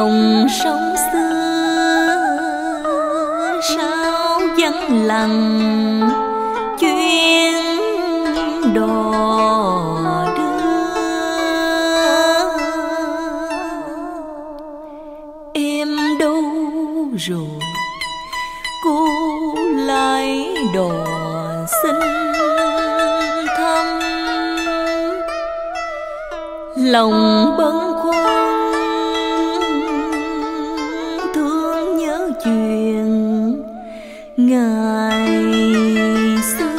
dòng sông xưa sao vắng lặng chuyến đò đưa. Em đâu rồi cô lại đò xin thăm, lòng bâng khuâng thương nhớ chuyện ngày xưa.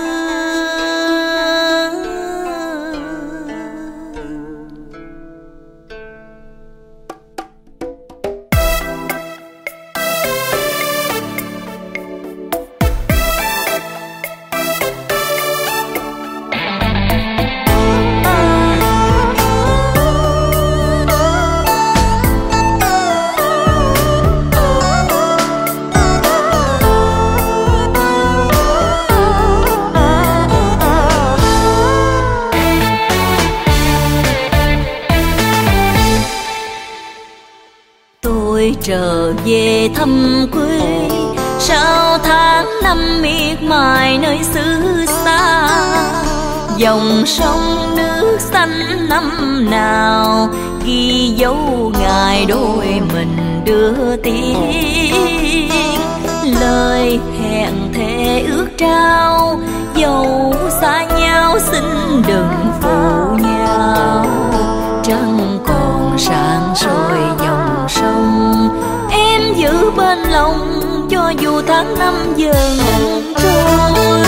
Trở về thăm quê sau tháng năm miệt mài nơi xứ xa, dòng sông nước xanh năm nào ghi dấu ngày đôi mình đưa tiếng. Lời hẹn thề ước trao dẫu xa nhau xin đừng phụ nhau. Trăng còn sáng soi dòng sông, em giữ bên lòng cho dù tháng năm dần trôi.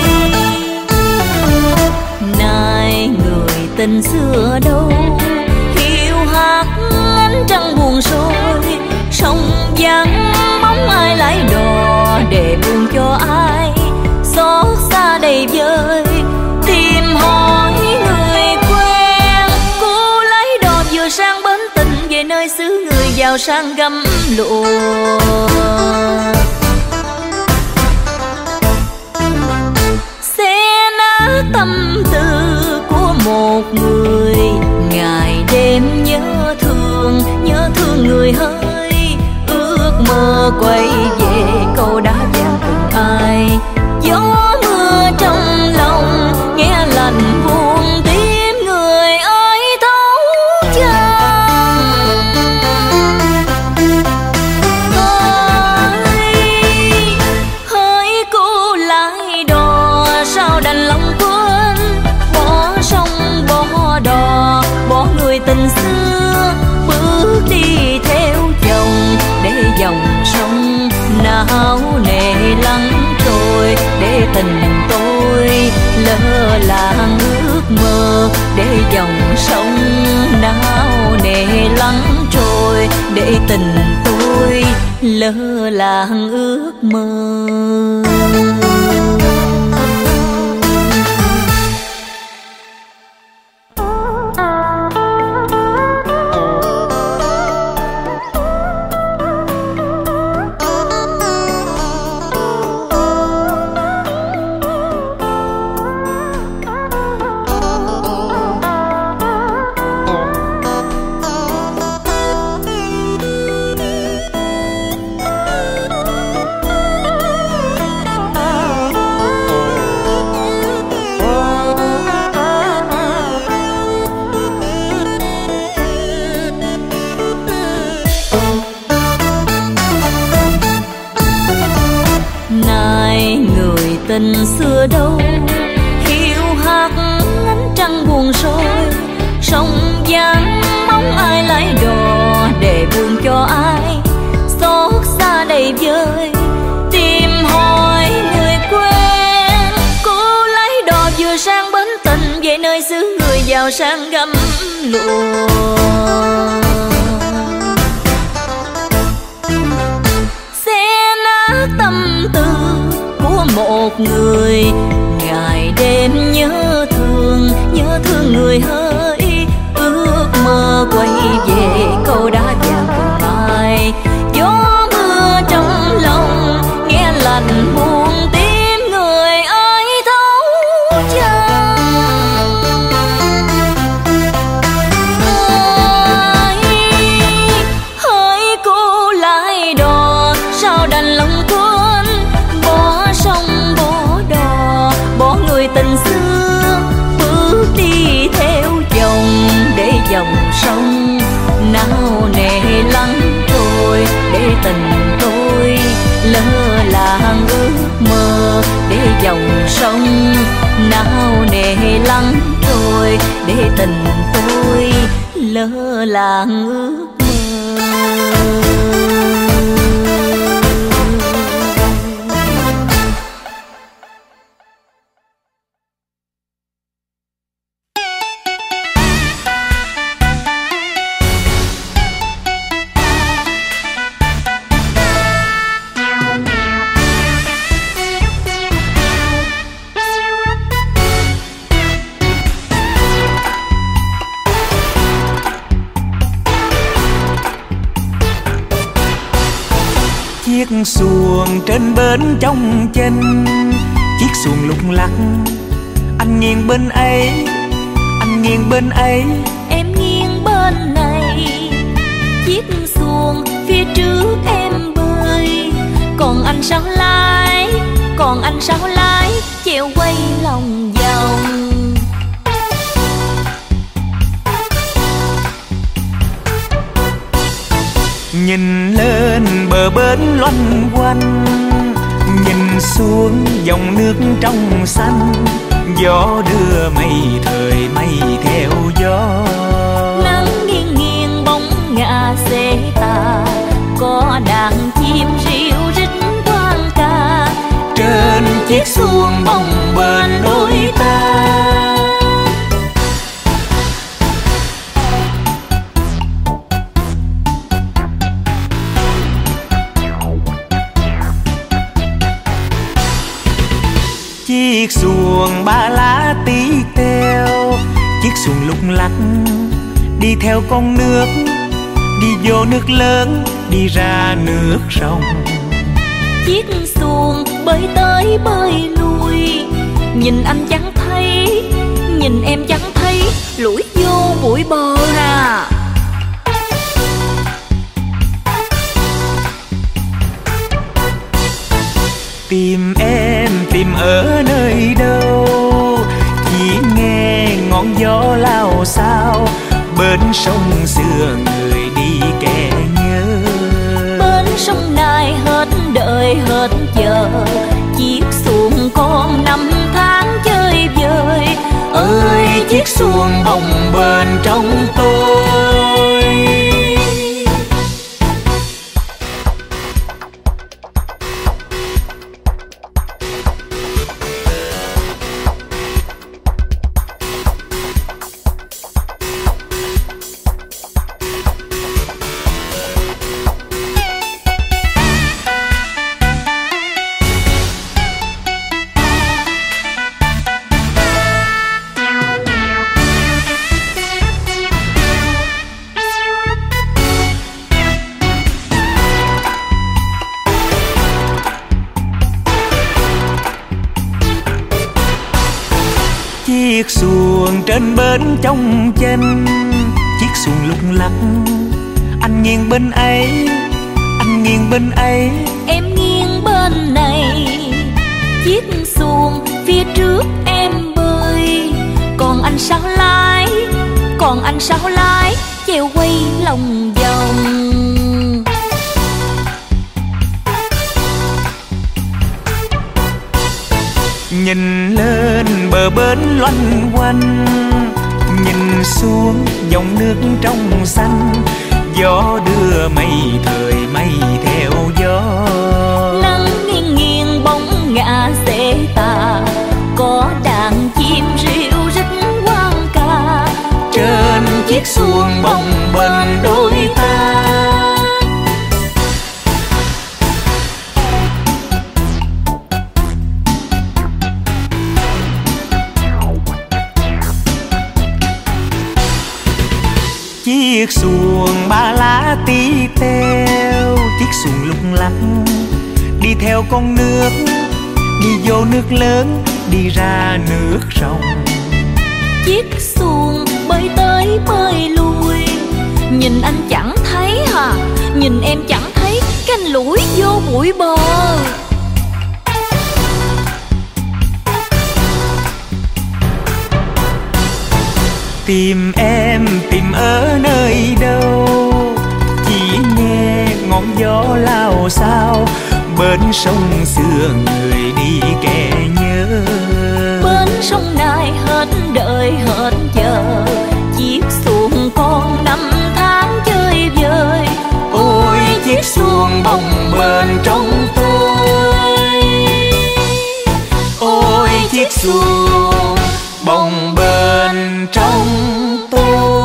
Này người tình xưa đâu hiu hắt ánh trăng buồn sôi, sông vắng bóng ai lái đò để buồn cho ai xót xa đầy vơi. Tìm hỏi người quen, cô lái đò vừa sang bến tình về nơi xứ người giàu sang gấm lụa. Xé nát tâm tư của một người, ngày đêm nhớ thương người hơi. Ước mơ quay về câu đã vàng cùng ai. Gió mưa trong lòng nghe lạnh buồn tim người ơi thấu chân. Hỡi cô lái đò sao đành lòng quên, bỏ sông bỏ đò bỏ người tình xưa, bước đi theo dòng để dòng sông nào nề lắng trôi. Để tình tôi lỡ làng ước mơ, để dòng sông nào nề lắng trôi. Để tình tôi lỡ làng ước mơ. Tình xưa đâu hiu hắt ánh trăng buồn sôi, sông vắng bóng ai lái đò để buồn cho ai xót xa đầy vơi. Tìm hỏi người quen, cô lái đò vừa sang bến tình về nơi xứ người giàu sang gấm lụa. Xé nát tâm tư của một người, ngày đêm nhớ thương người hơi. Ước mơ quay về câu đã vàng cùng ai. Gió mưa trong lòng nghe lạnh buồn tim người ơi thấu chân. tình tôi lơ là ước mơ để dòng sông nao nề lắng trôi, để tình tôi lơ là ước mơ. Chiếc xuồng trên bến trong chân, chiếc xuồng lung lắc, anh nghiêng bên ấy, anh nghiêng bên ấy, em nghiêng bên này. Chiếc xuồng phía trước em bơi, còn anh sao lái, còn anh sao lái, chèo quay lòng vòng. nhìn lên bờ bến loanh quanh, nhìn xuống dòng nước trong xanh, gió đưa mây thời mây theo gió. Nắng nghiêng nghiêng bóng ngả xế tà, có đàn chim ríu rít quang ca, trên chiếc xuồng bồng bềnh đôi ta. Chiếc xuồng ba lá tí teo, chiếc xuồng lung lắc, đi theo con nước, đi vô nước lớn, đi ra nước sông. Chiếc xuồng bơi tới bơi lui, nhìn anh chẳng thấy, nhìn em chẳng thấy, lủi vô bụi bờ à. Tìm em tìm ở nơi đâu, chỉ nghe ngọn gió lao xao, bên sông xưa người đi kẻ nhớ. Bên sông này hết đợi hết chờ, chiếc xuồng con năm tháng chơi vơi. Ơi chiếc xuồng bồng bềnh trong tôi. Chiếc xuồng trên bến trong chân, chiếc xuồng lung lắc, anh nghiêng bên ấy, anh nghiêng bên ấy, em nghiêng bên này. Chiếc xuồng phía trước em bơi, còn anh sao lái, còn anh sao lái, chèo quay lòng vòng. nhìn lên bờ bến loanh quanh, nhìn xuống dòng nước trong xanh, gió đưa mây thời mây theo gió. Nắng nghiêng nghiêng bóng ngả xế tà, có đàn chim ríu rít quang ca, trên chiếc xuồng bồng bềnh đôi ta. Chiếc xuồng ba lá tí teo, chiếc xuồng lung lắc, đi theo con nước, đi vô nước lớn, đi ra nước sông. Chiếc xuồng bơi tới bơi lui, nhìn anh chẳng thấy hả, nhìn em chẳng thấy, cái anh lủi vô bụi bờ. Tìm em tìm ở nơi đâu, chỉ nghe ngọn ngọn gió lao sao. Bên sông xưa người đi kẻ nhớ, bên sông này hết đợi hết chờ, chiếc xuồng con năm tháng chơi vơi. Ôi chiếc xuồng bồng bềnh trong tôi, ôi chiếc xuồng bồng bềnh trong tôi.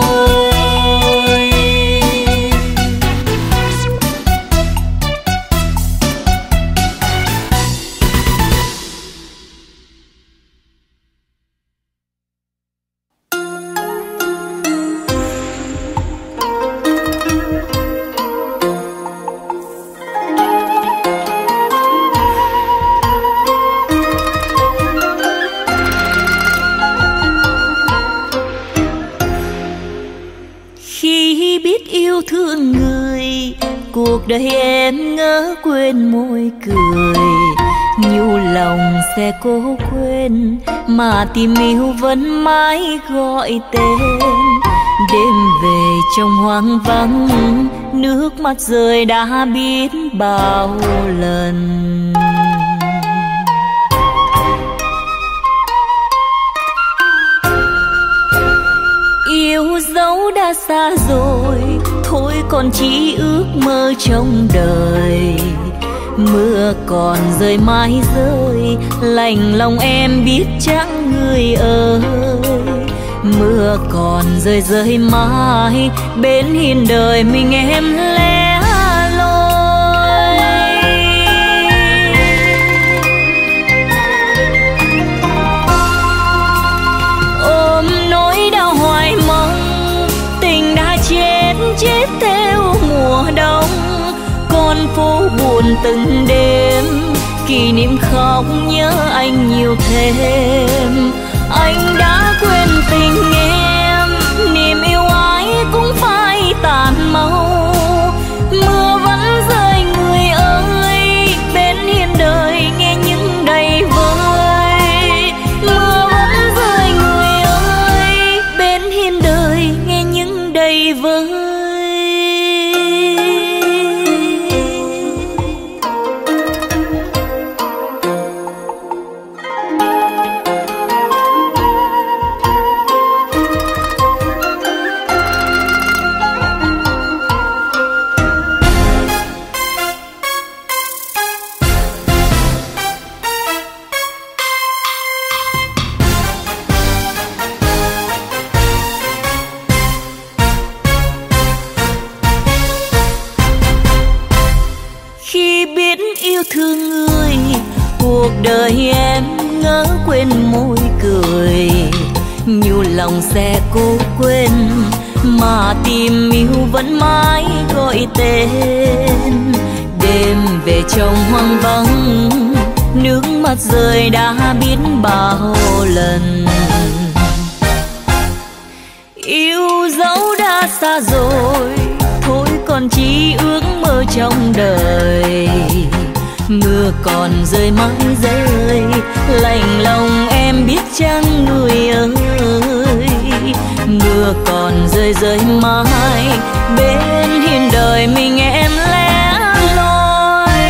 Thương người, cuộc đời em ngỡ quên môi cười. Nhu lòng sẽ cố quên, mà tìm yêu vẫn mãi gọi tên. Đêm về trong hoang vắng, nước mắt rơi đã biết bao lần. Yêu dấu đã xa rồi, thôi còn chỉ ước mơ trong đời. Mưa còn rơi mãi rơi, lạnh lòng em biết chẳng người ơi. Mưa còn rơi rơi mãi, bên hiên đời mình em lẻ loi. Ôm nỗi đau hoài mong, tình đã chết theo mùa đông. Con phố buồn từng đêm, kỷ niệm khóc nhớ anh nhiều thêm. Anh đã quên tình em, niềm yêu ái cũng phải tàn mau. Mưa vẫn rơi người ơi, bên hiên đời nghe những đầy vơi. Mưa vẫn rơi người ơi, bên hiên đời nghe những đầy vơi. Thương người, cuộc đời em ngỡ quên môi cười. Nhu lòng sẽ cố quên, mà tìm yêu vẫn mãi gọi tên. Đêm về trong hoang vắng, nước mắt rơi đã biết bao lần. Yêu dấu đã xa rồi, thôi còn chỉ ước mơ trong đời. Mưa còn rơi mãi rơi, lạnh lòng em biết chăng người ơi. Mưa còn rơi rơi mãi, bên hiên đời mình em lẻ loi.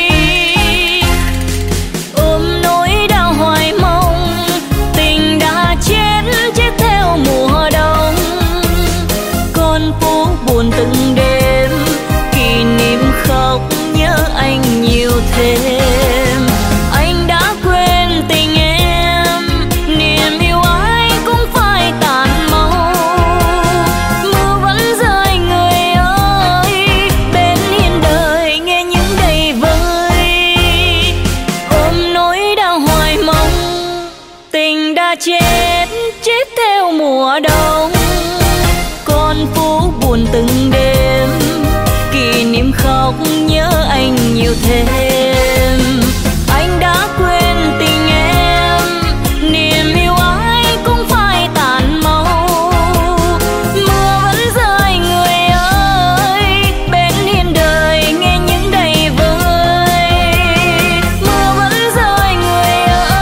Ôm nỗi đau hoài mong, tình đã chết theo mùa đông. Con phố buồn từng đêm, kỷ niệm khóc nhớ anh nhiều thêm. Anh đã quên tình em, niềm yêu ái cũng phải tàn mau. Mưa vẫn rơi người ơi, bên hiên đời nghe những đầy vơi. Ôm nỗi đau hoài mong, tình đã chết theo mùa đông. Con phố buồn từng đêm, kỷ niệm khóc nhớ anh nhiều thêm. Anh đã quên tình em, niềm yêu ái cũng phải tàn mau. Mưa vẫn rơi người ơi, bên hiên đời nghe những đầy vơi. Mưa vẫn rơi người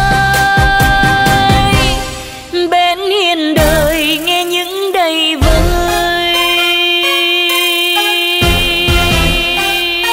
ơi, bên hiên đời nghe những đầy vơi.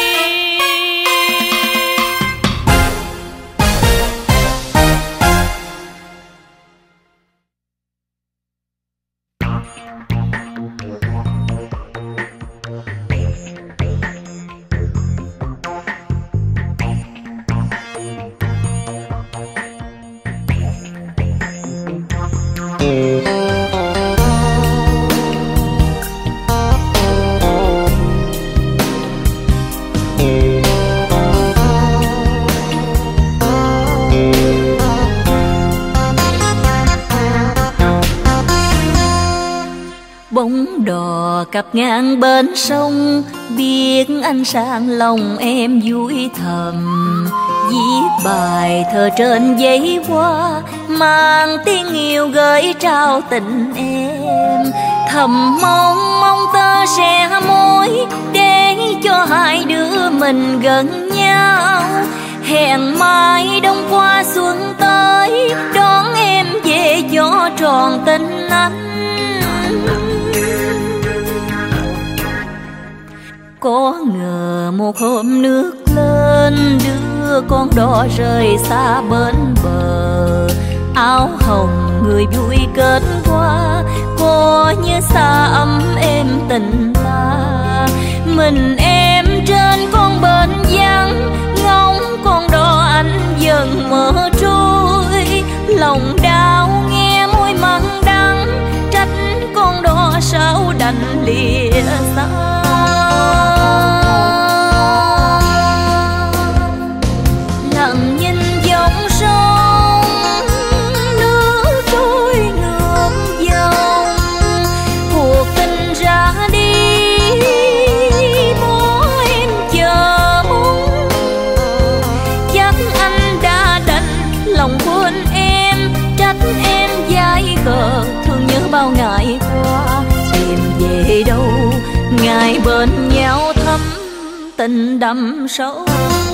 Bóng đò cặp ngang bên sông, biết anh sang lòng em vui thầm. Viết bài thơ trên giấy hoa, mang tiếng yêu gửi trao tình em. Thầm mong ta sẽ mối, để cho hai đứa mình gần nhau. Hẹn mai đông qua xuân tới, đón em về cho tròn tình anh. Có ngờ một hôm nước lên, đưa con đò rời xa bên bờ. Áo hồng người vui kết hoa, có nhớ xa ấm êm tình ta. Mình em trên con bến vắng, ngóng con đò anh dần mở trôi. Lòng đau nghe môi mặn đắng, trách con đò sao đành lìa xa. Lặng nhìn dòng sông, nước trôi ngược dòng. Cuộc tình ra đi, bỏ em chờ mong. Chắc anh đã đành lòng quên em, trách em dại khờ thương nhớ bao ngày qua. Tìm về đâu ngày bên nhau thắm tình đậm sâu.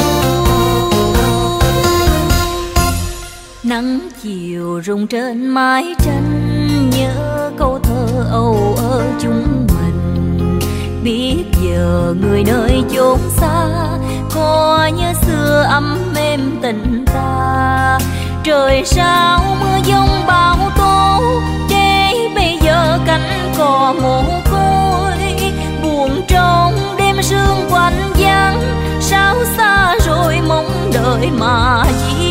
Nắng chiều rung trên mái tranh, nhớ câu thơ âu ở chúng mình. Biết giờ người nơi chốn xa, có nhớ xưa ấm êm tình ta. Trời sao mưa giông bão tố, để bây giờ cánh cò mồ côi. Buồn trong đêm sương quạnh vắng, sao xa rồi mong đợi mà chi.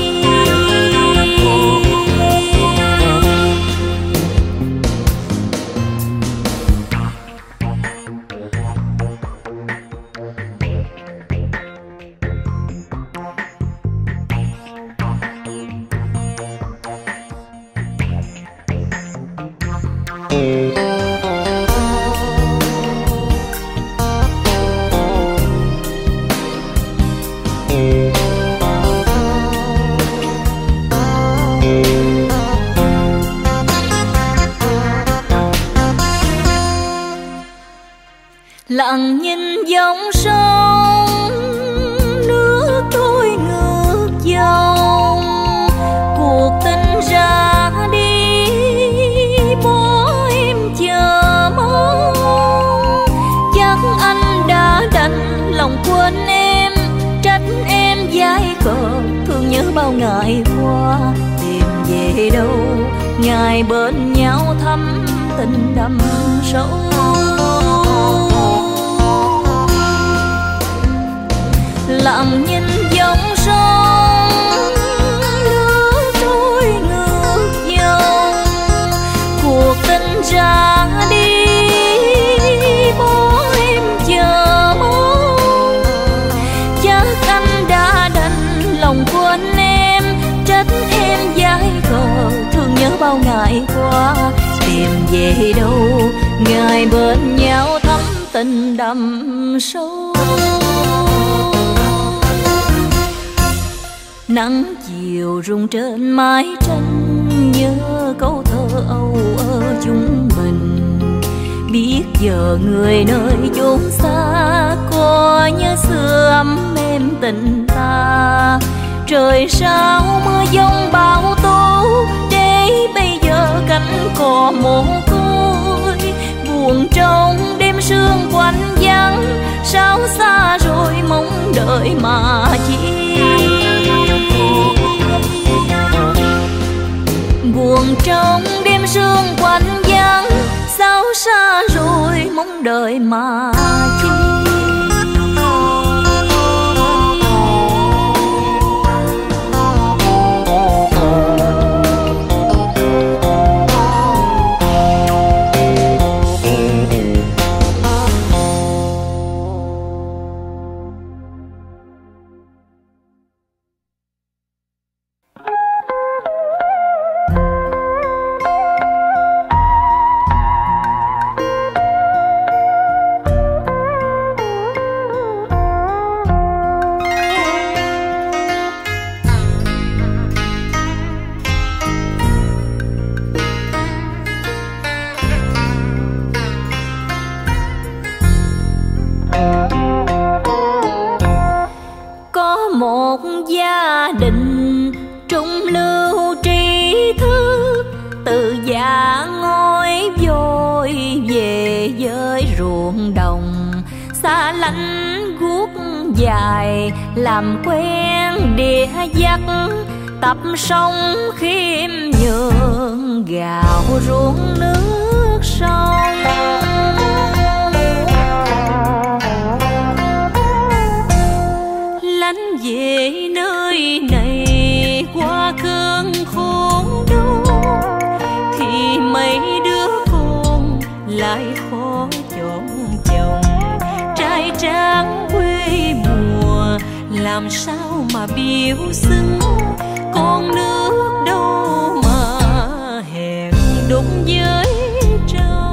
Lặng nhìn dòng sông, nước trôi ngược dòng. Cuộc tình ra đi, bỏ em chờ mong. Chắc anh đã đành lòng quên em, trách em dại khờ thương nhớ bao ngày qua. Tìm về đâu ngày bên nhau thắm tình đậm sâu. Lặng nhìn dòng sông, nước trôi ngược dòng. Cuộc tình ra đi, bỏ em chờ mong. Chắc anh đã đành lòng quên em, trách em dại khờ thương nhớ bao ngày qua. Tìm về đâu ngày bên nhau thắm tình đậm sâu. Nắng chiều rung trên mái tranh, nhớ câu thơ âu ở chúng mình. Biết giờ người nơi chốn xa, có nhớ xưa ấm êm tình ta. Trời sao mưa giông bão tố, để bây giờ cánh cò mồ côi. Buồn trong đêm sương quạnh vắng, sao xa rồi mong đợi mà chi. Buồn trong đêm sương quạnh vắng, sao xa rồi mong đợi mà chi. dung lưu trí thức, từ già ngôi vội về với ruộng đồng. Xa lánh guốc dài làm quen đĩa dắt, tập sông khiêm nhường gạo ruộng nước sông. Lánh về nơi này qua cơn khốn đau, thì mấy đứa con lại khó chọn chồng. Trai tráng quê mùa làm sao mà biểu xứng, con nước đâu mà hẹn đúng với trời.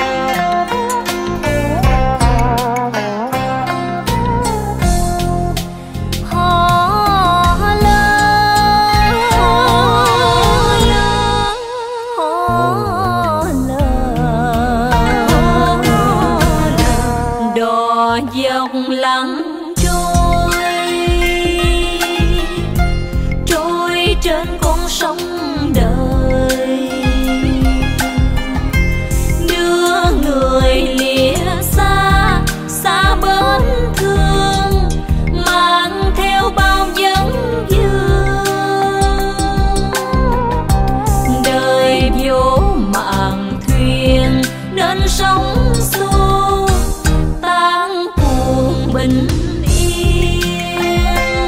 Dòng lặng trôi trên con sông đời, đưa người lìa xa xa bến thương, mang theo bao vấn vương. Đời vô mạn thuyền nên sóng xô bình yên.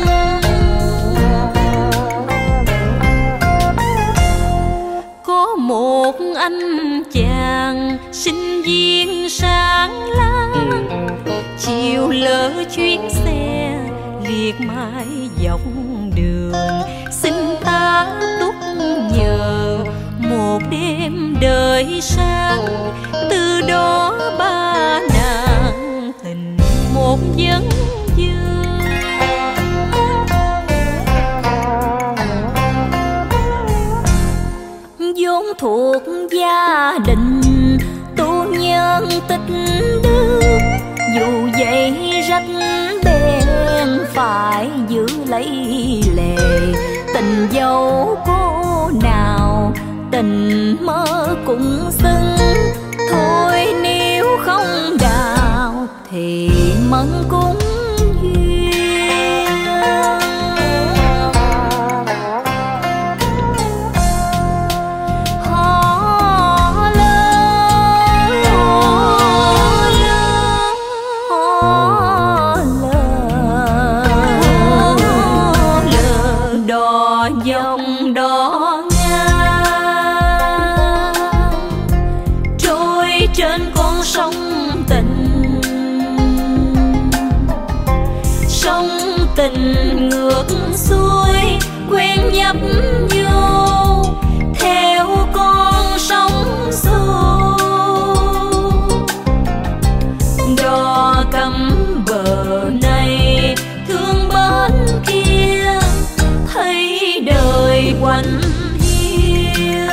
Có một anh chàng sinh viên sáng láng, chiều lỡ chuyến xe liệt mãi dọc đường. Xin ta túc nhờ một đêm đời sáng, từ đó ba nàng tình một vấn vương. Vốn thuộc gia đình tu nhân tích đức, dù vậy rách bèn phải giữ lấy lề. Tình dâu cô nào tình mơ cũng xứng, thôi nếu không đào thì mẫn cũng duyên. Hò lơ đò dòng đò ngang, trôi trên con sông tình. Sông tình ngược xuôi quen nhấp vô, theo con sóng xô. Đò cắm bờ này thương bên kia, thấy đời quạnh hiu.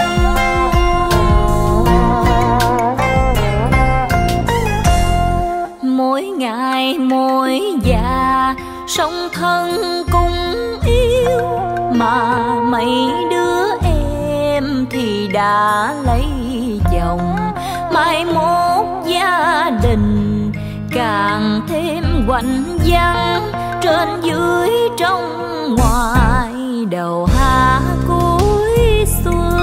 Mỗi ngày mỗi già song thân cũng yêu, mà mấy đứa em thì đã lấy chồng. Mai mốt gia đình càng thêm quạnh vắng, trên dưới trong ngoài đầu hạ cuối xuân.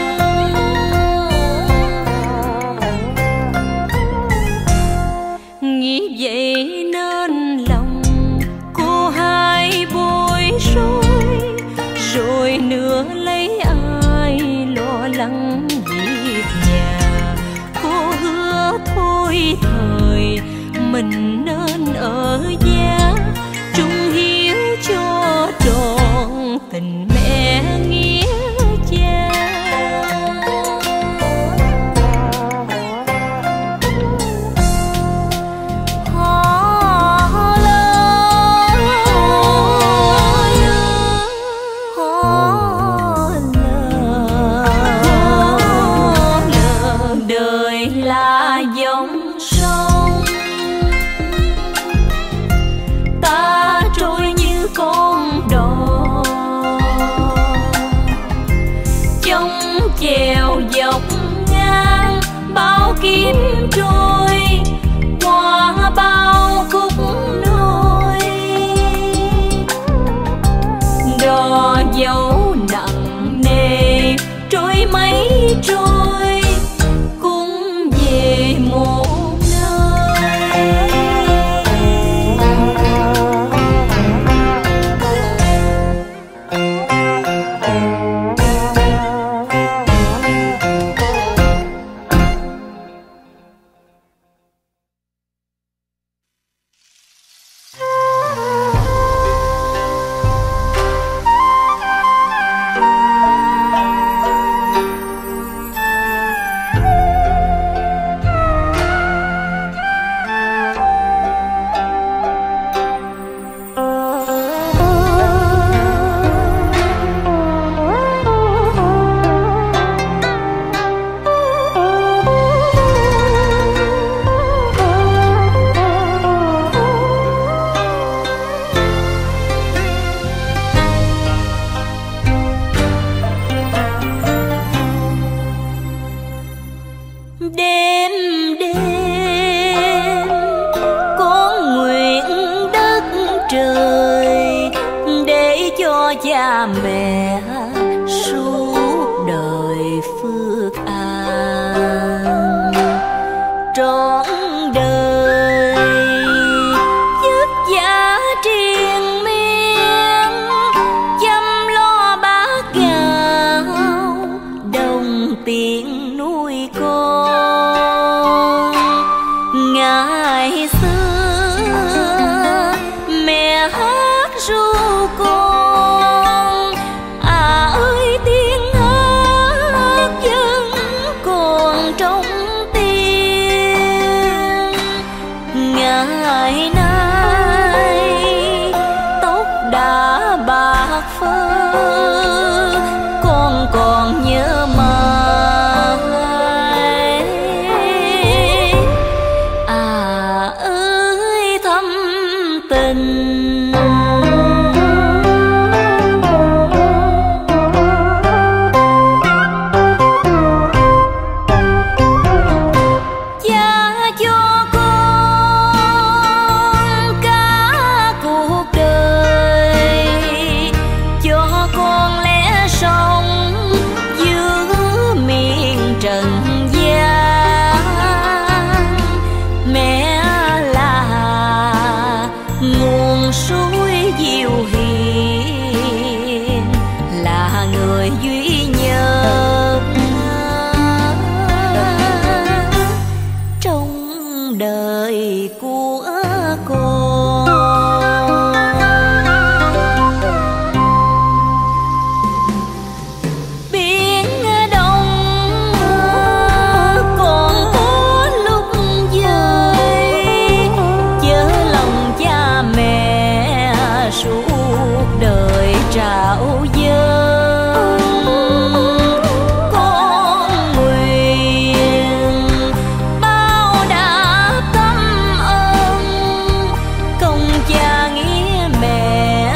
Nghĩ vậy nên lòng cô hai bối rối, rồi nữa lấy ai lo lắng việc nhà. Cô hứa thôi thời mình nên ở giá, trung hiếu cho trọn tình mẹ nghĩa cha. Đời là dòng sông, ta trôi như con đò. bao khúc nôi, đò dấu nặng nề trôi mấy trôi cũng về một đêm đêm con nguyện đất trời để cho cha mẹ suốt đời phước an, trọn đời vất vả triền miên chăm lo bát gạo đồng tiền nuôi con. Ngày xưa mẹ hát ru con, à ơi tiếng hát vẫn còn trong tim. Ngày nay tóc đã bạc phơ, con còn nhớ mãi thâm tình. Cha cho con cả cuộc đời, cho con lẽ sống giữa miền trần gian. Mẹ nguồn suối diệu hiền, là người duy nhất trong đời của con. Biển đông còn có lúc dơi, chớ lòng cha mẹ suốt đời trao dâng. Con nguyện bao đáp tâm ơn, công cha nghĩa mẹ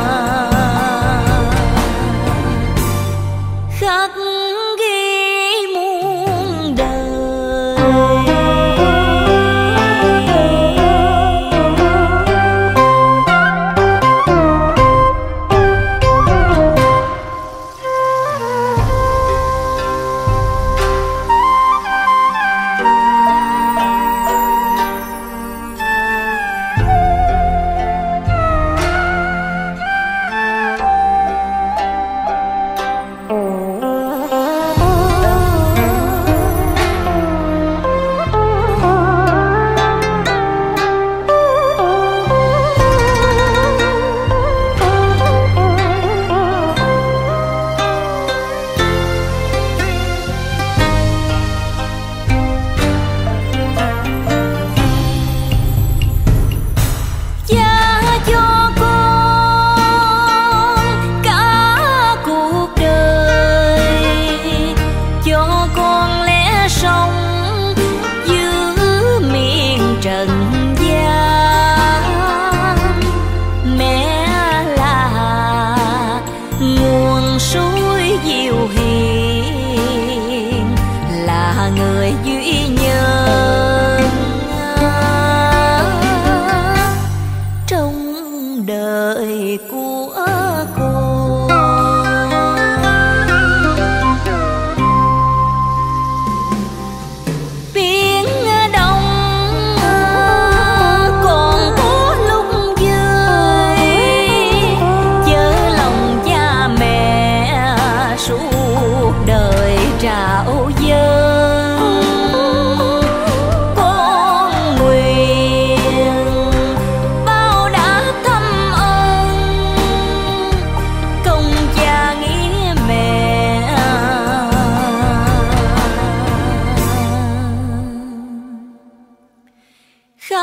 khắc ghi muôn đời.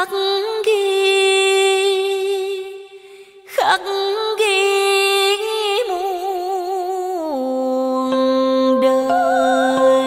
khắc ghi muôn đời.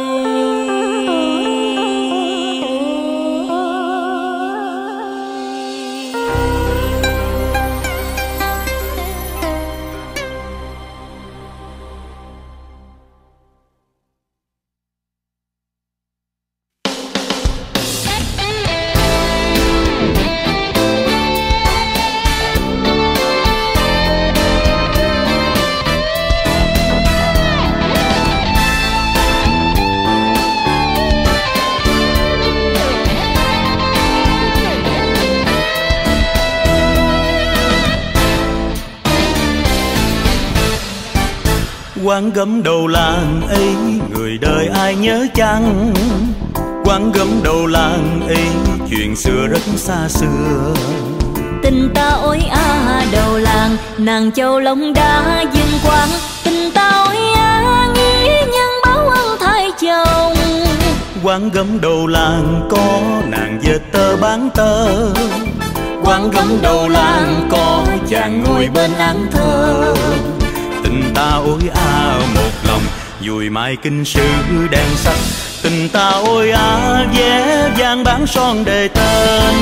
Quán gấm đầu làng ấy người đời ai nhớ chăng? Quán gấm đầu làng ấy chuyện xưa rất xa xưa. Tình ta ôi đầu làng, nàng châu long đã dừng quang. Tình ta ôi nghĩa nhân báo ân thay chồng. Quán gấm đầu làng có nàng dệt tơ bán tơ. Quán gấm đầu làng có chàng ngồi bên án thơ. Tình ta ôi một lòng dùi mai kinh sử đèn sắc. Tình ta ôi vẽ vang bán son đề tên.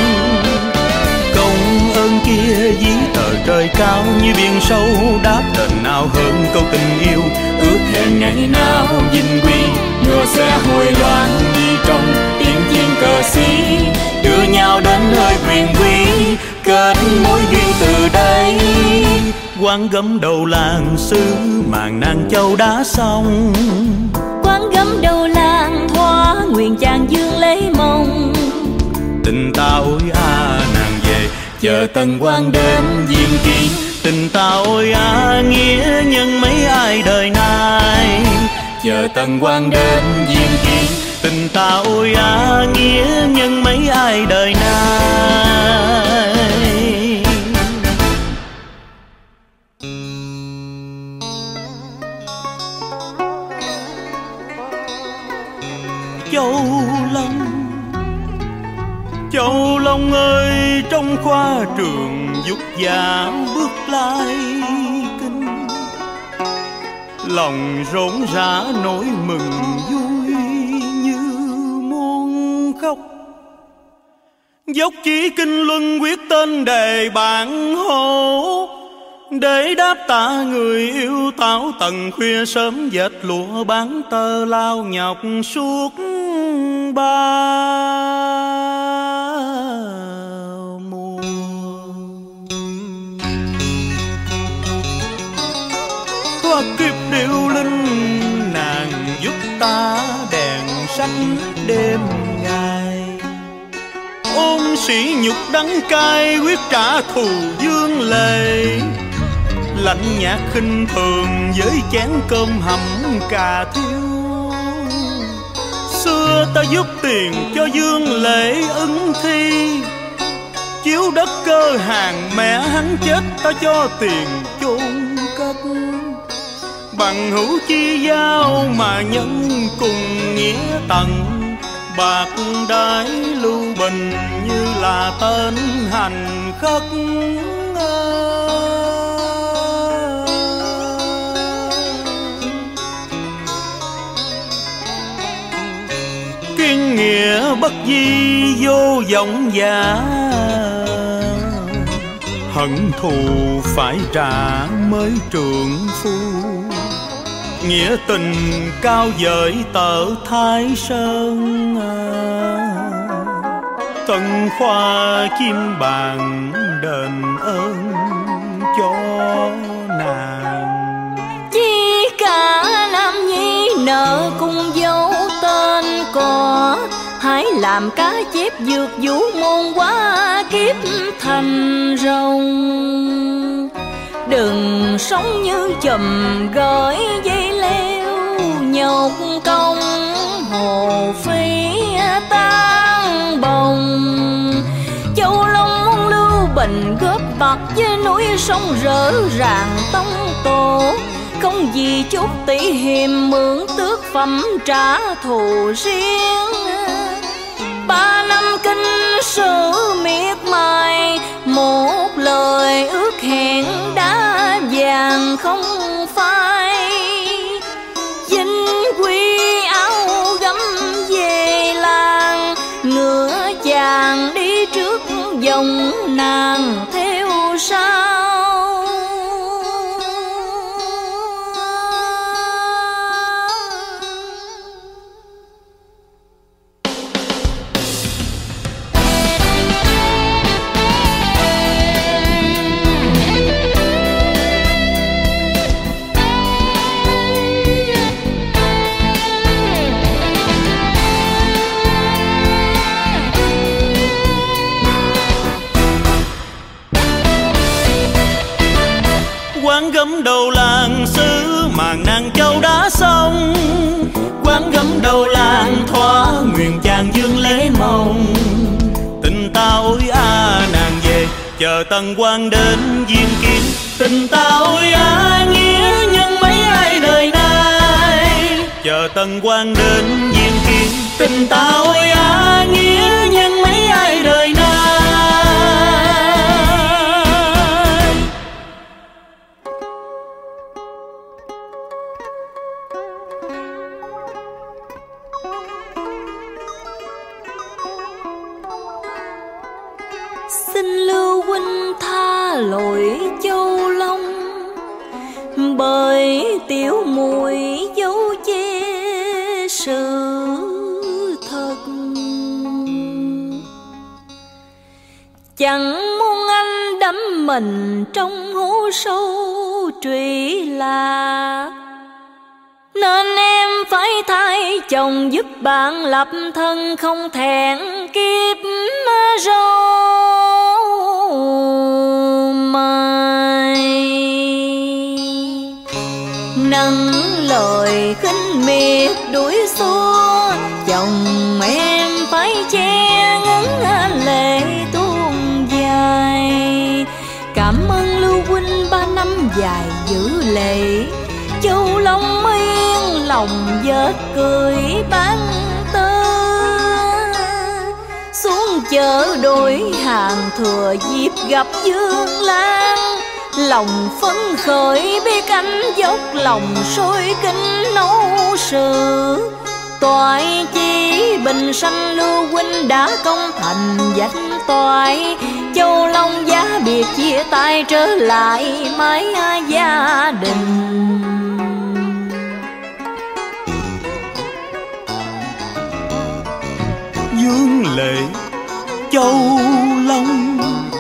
Công ơn kia dí tờ trời cao như biển sâu, đáp đền nào hơn câu tình yêu. Ước hẹn ngày nào vinh quy, ngựa xe hồi loạn đi trong tiếng chiên cờ xí. Đưa nhau đến nơi quyền quý, kết mối duyên từ đây. Quán gấm đầu làng xứ màn nàng châu đá sông. Quán gấm đầu làng thoa nguyện chàng dương lấy mong. Tình ta ôi nàng về chờ tần quan đến diên kỳ. Tình ta ôi nghĩa nhân mấy ai đời nay. Chờ tần quan đến diên kỳ. Tình ta ôi nghĩa nhân mấy ai đời nay. Châu Long ơi, trong khoa trường dục giả bước lai kinh. Lòng rộn rã nỗi mừng vui như muôn khóc. Dốc chí kinh luân quyết tên đề bản hộ. Để đáp tạ người yêu tảo tần khuya sớm dệt lụa bán tơ lao nhọc suốt ba mùa. Thoát kiếp điệu linh nàng giúp ta đèn sách đêm ngày. Ôn sĩ nhục đắng cay quyết trả thù dương lệ. Lạnh nhạt khinh thường với chén cơm hầm cà thiêu. Xưa ta giúp tiền cho dương lệ ứng thi. Chiếu đất cơ hàng mẹ hắn chết ta cho tiền chôn cất. Bằng hữu chi giao mà nhân cùng nghĩa tận. Bạc đái lưu bình như là tên hành khất. Kiên nghĩa bất di vô vọng giả. Hận thù phải trả mới trượng phu. Nghĩa tình cao vời tở Thái Sơn. Tân khoa chim bàn đền ơn cho nàng. Chỉ cả nam nhi nợ cùng dấu tên cỏ. Hãy làm cá chép vượt vũ môn quá kiếp thành rồng. Đừng sống như chùm gửi dây leo. Nhọc công hồ phi tan bồng. Châu Long muốn lưu bình góp bạc với núi sông rỡ ràng tông tổ. Không vì chút tỷ hiềm mượn tước phẩm trả thù riêng. 3 năm kinh sự miệt mài, một lời ước hẹn đã vàng không phai. Vinh quy áo gấm về làng, ngựa chàng đi trước dòng nàng theo sau. Quán gấm đầu làng xứ màn nàng châu đá sông, quán gấm đầu làng thỏa nguyện chàng dương lễ mong. Tình ta ôi nàng về chờ tần quan đến duyên kiếm, tình ta ôi nghĩa nhân mấy ai đời nay. Chờ tần quan đến duyên kiếm, tình ta ôi nghĩa nhân mấy ai đời nay. Xin Lưu huynh tha lỗi Châu Long, bởi tiểu muội dấu che sự thật. Chẳng muốn anh đắm mình trong hố sâu trụy lạc, nên em phải thay chồng giúp bạn lập thân không thẹn kiếp râu mài. Nâng lời khinh miệt đuổi xua, chồng em phải che ngấn lệ tuôn dài. Cảm ơn Lưu huynh 3 năm dài giữ lệ, Châu Long yên lòng vết cười bán tơ. Xuống chợ đổi hàng thừa dịp gặp Dương Lan, lòng phấn khởi biết anh dốc lòng sôi kinh nấu sự. Toại chi bình sanh Lưu huynh đã công thành danh toại, Châu Long giá biệt chia tay trở lại mái gia đình. Dương Lệ Châu Long,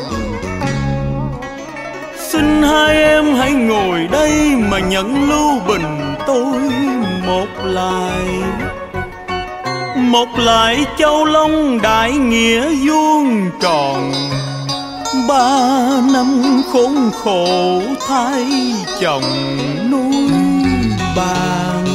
xin hai em hãy ngồi đây mà nhận Lưu Bình tôi một lại. Một lại Châu Long đại nghĩa vuông tròn, 3 năm khốn khổ thay chồng nuôi bàn.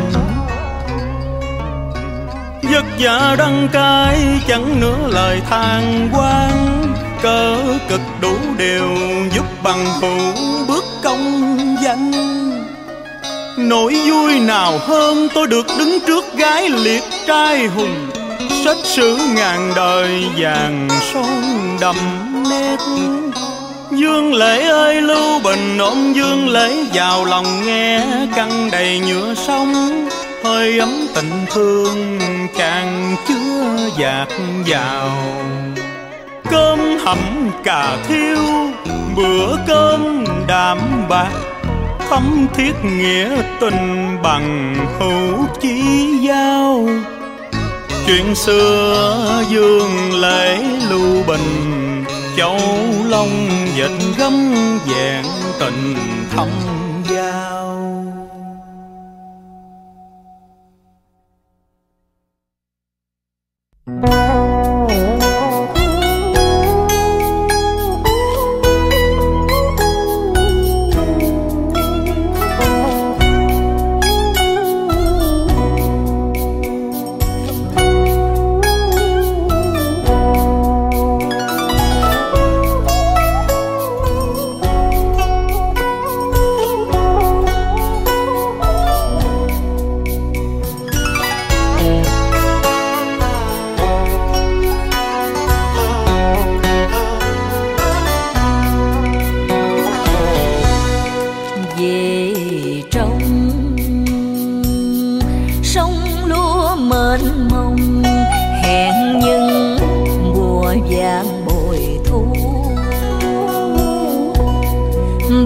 Vất vả đăng cai chẳng nửa lời than oan, cỡ cực đủ đều giúp bằng hữu bước công danh. Nỗi vui nào hơn tôi được đứng trước gái liệt trai hùng, sách sử ngàn đời vàng son đậm nét. Dương Lễ ơi Lưu Bình ôm Dương Lễ vào lòng nghe, căng đầy nhựa sông hơi ấm tình thương càng chứa dạt vào. Cơm hầm cà thiêu bữa cơm đạm bạc, thắm thiết nghĩa tình bằng hữu chí giao. Chuyện xưa Dương Lễ Lưu Bình, Châu Long dệt gấm vẹn tình thâm giao.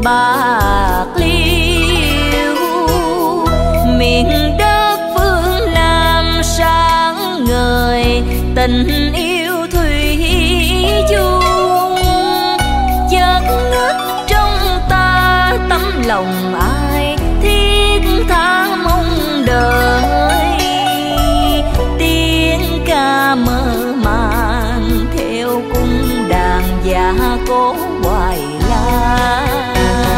Bạc Liêu, miền đất phương Nam sáng ngời, tình yêu thủy chung chất ngất trong ta, tấm lòng ai thiết tha mong đợi. Tiếng ca mơ màng theo cung đàn và cố hoài lan.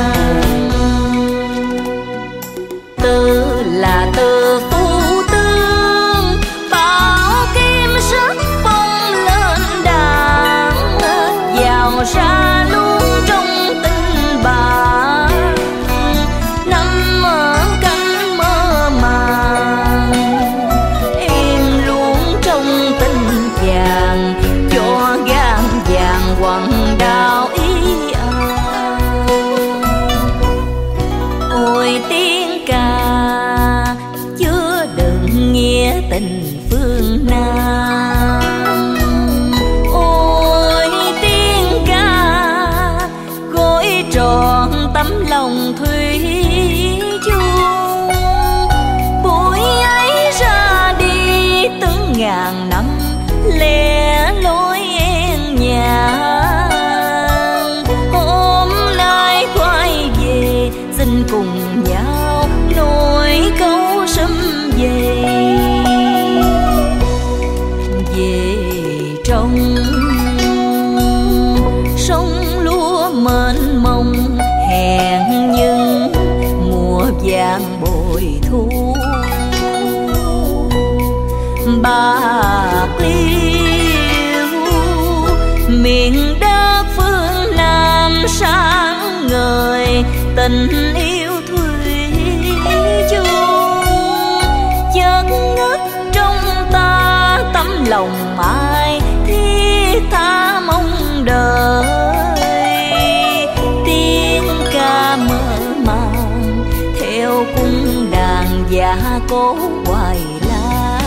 Từ là từ Phú Tương, bảo kim sắc phong lên đàn, vào ra luôn trong tình bà. Nằm ở cánh mơ màng, em luôn trong tình chàng, cho gan vàng quăng đào ý ân. Ôi tiếng ca chứa đựng nghĩa tình phương Nam, ôi tiếng ca gối trọn tấm lòng thủy chung. Buổi ấy ra đi từng ngàn năm, lẻ loi en nhàn. Hôm nay quay về xin cùng nhau nối câu sum về. Về trong sông lúa mênh mông, hẹn nhưng mùa vàng bội thu. Bạc Liêu, miền đất phương Nam sáng ngời, tình yêu thủy chung chất ngất trong ta, tấm lòng ai thiết tha mong đợi. Tiếng ca mơ màng theo cung đàn và cố hoài lan.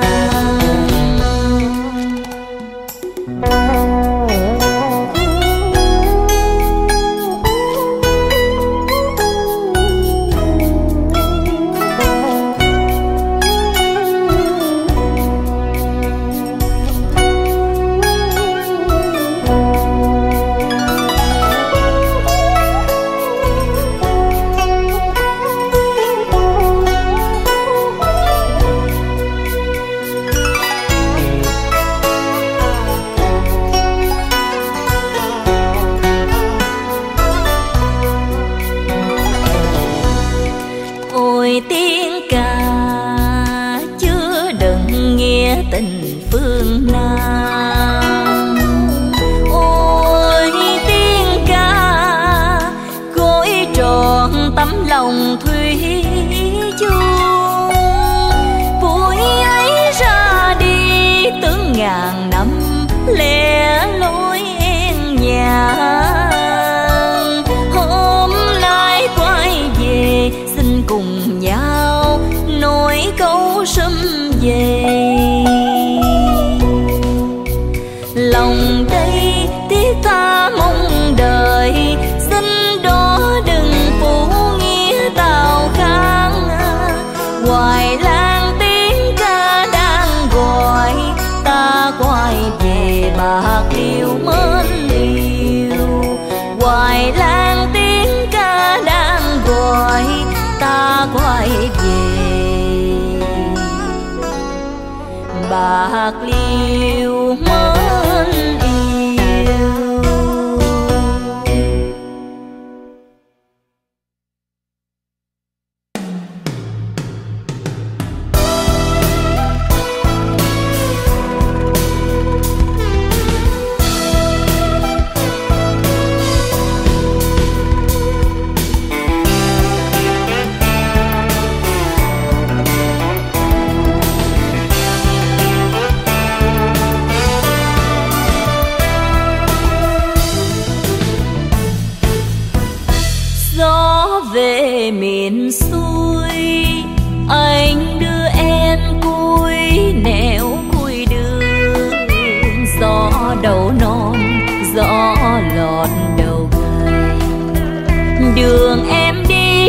Ôi tiếng ca chứa đựng nghĩa tình phương Nam, ôi tiếng ca gối trọn tấm lòng thủy chung. Buổi ấy ra đi từng ngàn năm, lẻ loi en nhàn. Hôm nay quay về xin cùng nhau nối câu sum về. Lòng đây thiết tha mong đợi, xin đó đừng phủ nghĩa tào khang. Hoài Lan tiếng ca đang gọi ta quay về Bạc Liêu mến yêu. Hoài Lan tiếng ca đang gọi ta quay về Bạc Liêu mến yêu.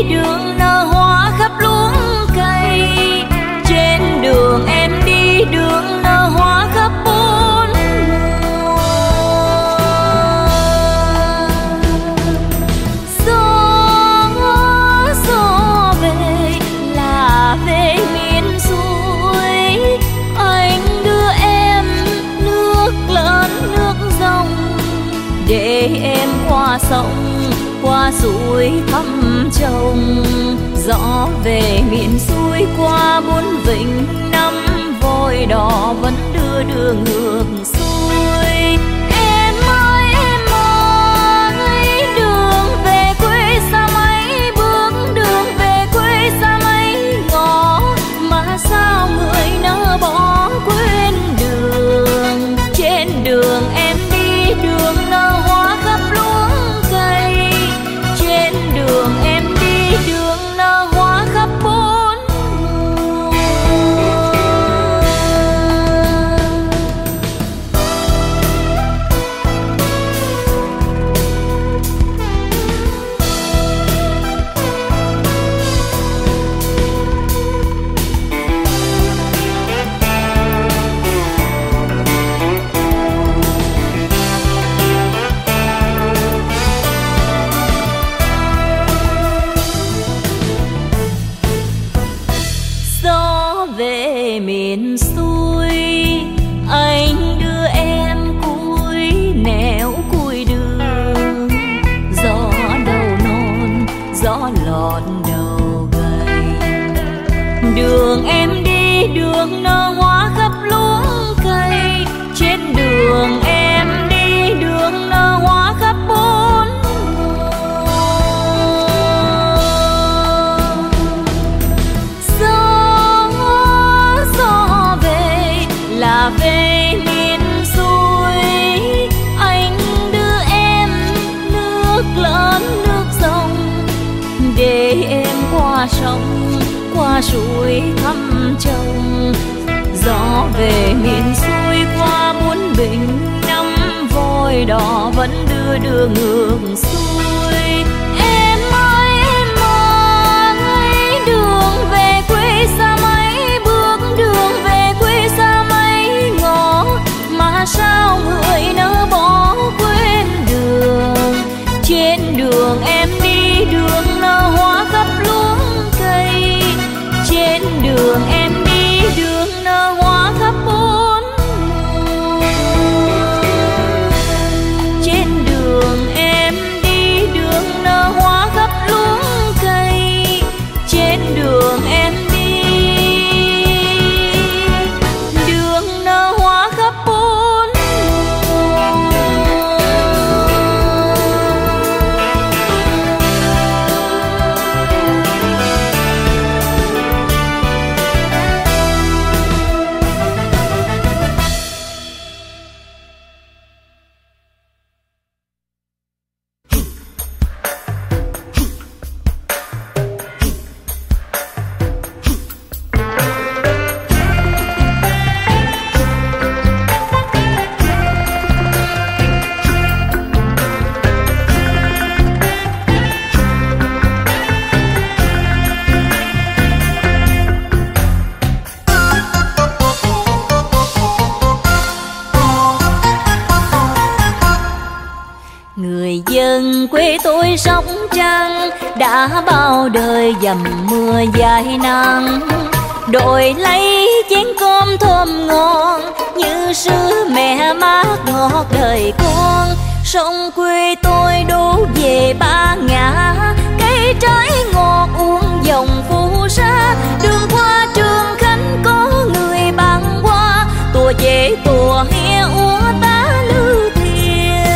đường nở hoa khắp luống cây, trên đường em đi đường nở hoa khắp bốn mùa. Gió về là về miền xuôi, anh đưa em nước lớn nước dòng, để em qua sông qua suối thăm chồng. Gió về miền xuôi qua bốn vịnh năm vội đò vẫn đưa đường ngược xuôi. Em ơi đường về quê xa mấy bước, đường về quê xa mấy ngõ, mà sao người nỡ bỏ quên đường. Trên đường em đi đường nở hoa khắp luống cây, trên đường em đi đường nở hoa khắp bốn mùa. Gió về miền xuôi, anh đưa em cuối nẻo cuối đường. Gió đầu non, gió lọt đầu gầy, đường em đi đường nở hoa khắp luống cây, trên đường em đi đường nở hoa khắp bốn mùa. Gió về là về miền xuôi, anh đưa em nước lớn nước dòng, để em qua sông qua suối thăm chồng. Gió về miền xuôi qua bốn bình năm vội đò vẫn đưa đường ngược xuôi. Em ơi đường về quê xa mấy bước, đường về quê xa mấy ngõ, mà sao người nỡ bỏ quên đường. Trên đường em đi đường nở hoa khắp luống cây, trên đường em đi đường nở hoa khắp bốn mùa. Trên đường em đi đường nở hoa khắp luống cây, trên đường em đi đường nở hoa khắp bốn mùa. Người dân quê tôi Sóc Trăng đã bao đời dầm mưa dài nắng, đổi lấy chén cơm thơm ngon như sứ mẹ mát ngọt đời con. Sông quê tôi đổ về Ba Ngã, cây trái ngọt uống dòng phù sa. Đường qua Trường Khánh có người băng qua, tua chế tua he úa tá lư thia.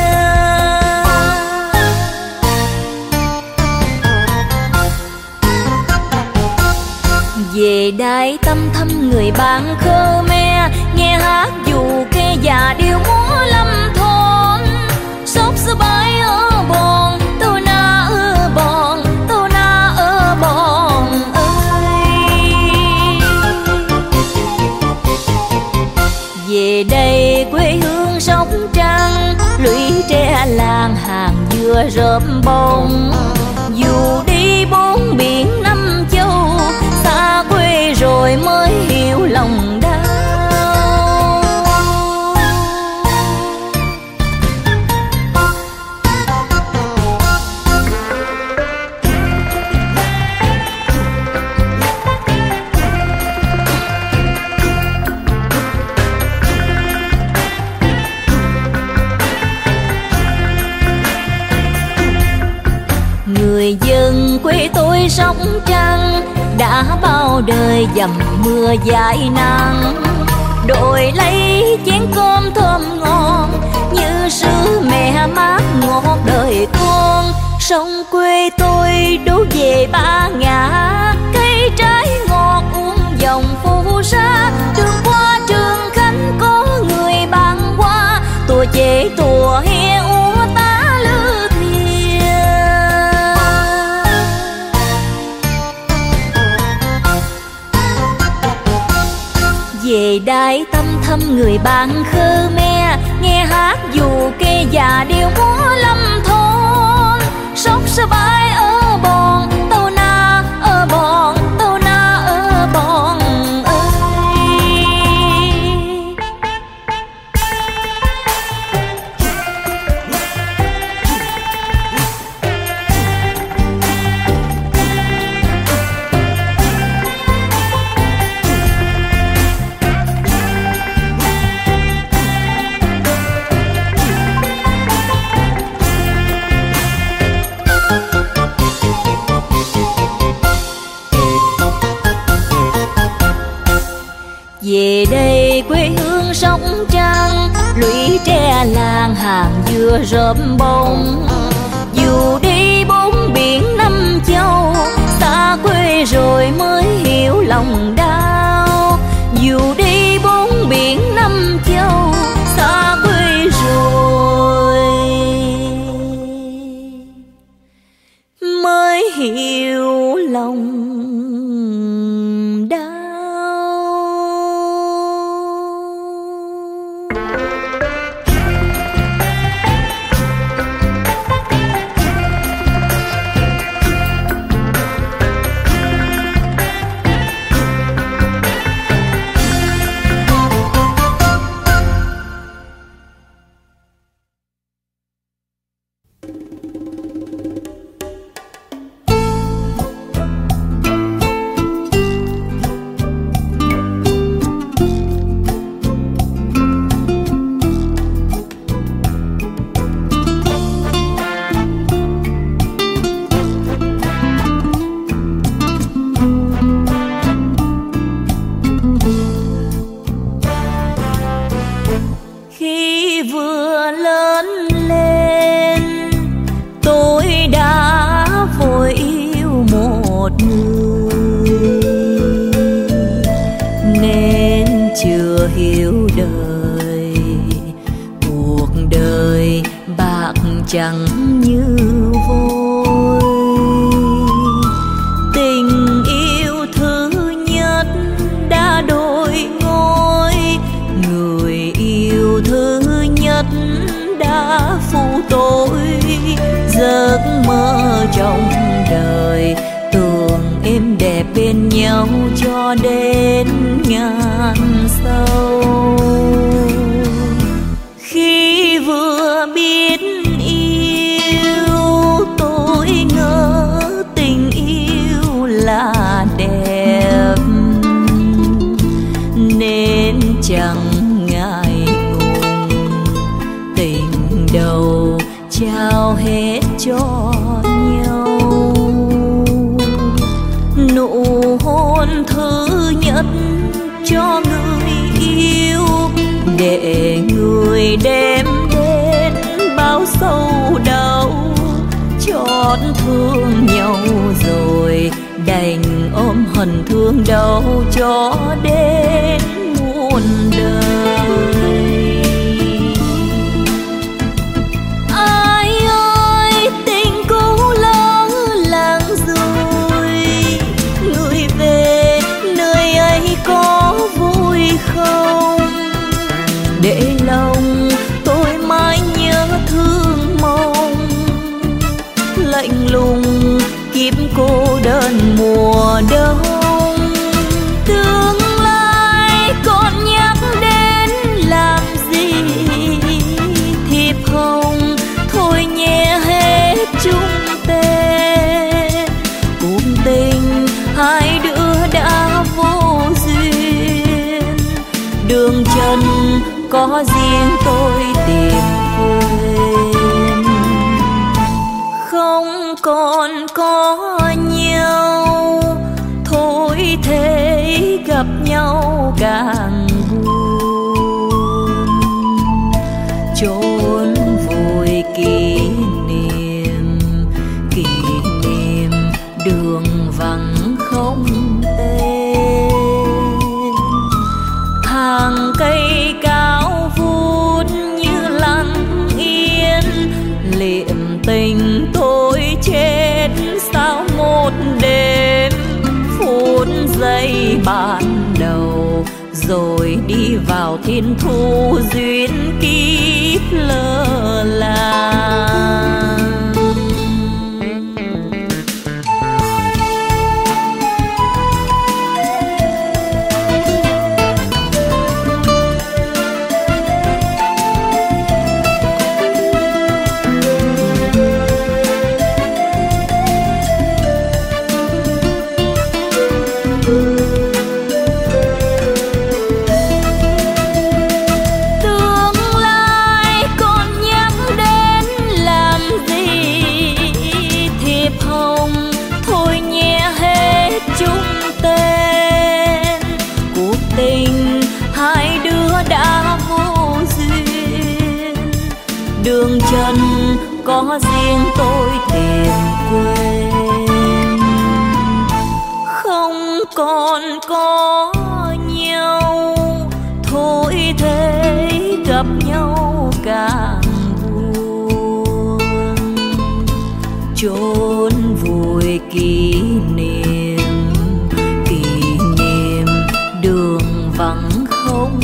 Về Đại Tâm thăm người bạn Khmer, nghe hát dù cây già điệu múa lâm thôn. Sóc sư bái ở bòn, tô na ở bòn, tô na ở bòn ơi. Về đây quê hương Sóc Trăng, lũy tre làng hàng dừa rợm bông. Dù đi bốn biển sóng trăng, đã bao đời dầm mưa dãi nắng. Đổi lấy chén cơm thơm ngon như sứ mẹ mát ngọt đời con. Sông quê tôi đổ về Ba Ngã, cây trái ngọt uống dòng phù sa. Đường qua Trường Khánh có người băng qua, tua chế tua he úa tá lư thìa. Về đài tâm thăm người bạn Khmer, nghe hát dù kê già điệu múa lâm thôn. Sóc sơ bãi ở bòn tàu na ở bòn tàu na ở bòn ơi. Về đây quê hương sóng trăng, lũy tre làng hàng dừa rơm bông. Dù đi bốn biển năm châu, xa quê rồi mới hiểu lòng đau. Dù đi bốn biển năm châu, xa quê rồi mới hiểu lòng đau. Chẳng như vôi, tình yêu thứ nhất đã đổi ngôi. Người yêu thứ nhất đã phụ tôi, giấc mơ trong đời tưởng êm đẹp bên nhau cho đến ngàn sau. Khi vừa biết tôi ngỡ tình yêu là đẹp, nên chẳng ngại ngùng tình đầu trao hết cho nhau. Nụ hôn thứ nhất cho người yêu, để người đem đến bao sâu đau. Chót thương nhau rồi đành ôm hận thương đau cho đến muôn đời. Ai ơi tình cũ lỡ làng rồi, người về nơi ấy có vui không? Để lòng tôi mãi nhớ thương mong, lạnh lùng kiếp cô đơn mùa đông. Tương lai còn nhắc đến làm gì, thiệp hồng thôi nhẹ hết chung tên. Cuộc tình hai đứa đã vô duyên, đường chân có riêng tôi tìm quên. Không còn có nhau gặp nhau càng buồn. Chốn vùi kỷ niệm đường vắng không tên. Hàng cây cao vút như lặng yên, liệm tình tôi chết sau một đêm. Phút giây ban đầu rồi đi vào thiên thu, duyên kiếp lơ là. Đường chân có riêng tôi tìm quên, không còn có nhau thôi thế gặp nhau càng buồn. Chốn vùi kỷ niệm đường vắng không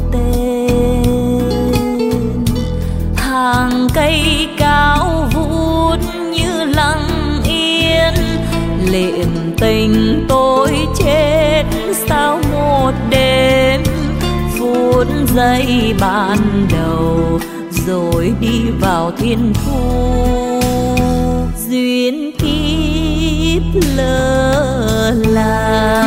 tên. Hàng cây cao vút như lặng yên, liệm tình tôi chết sau một đêm. Phút giây ban đầu rồi đi vào thiên thu, duyên kiếp lơ là.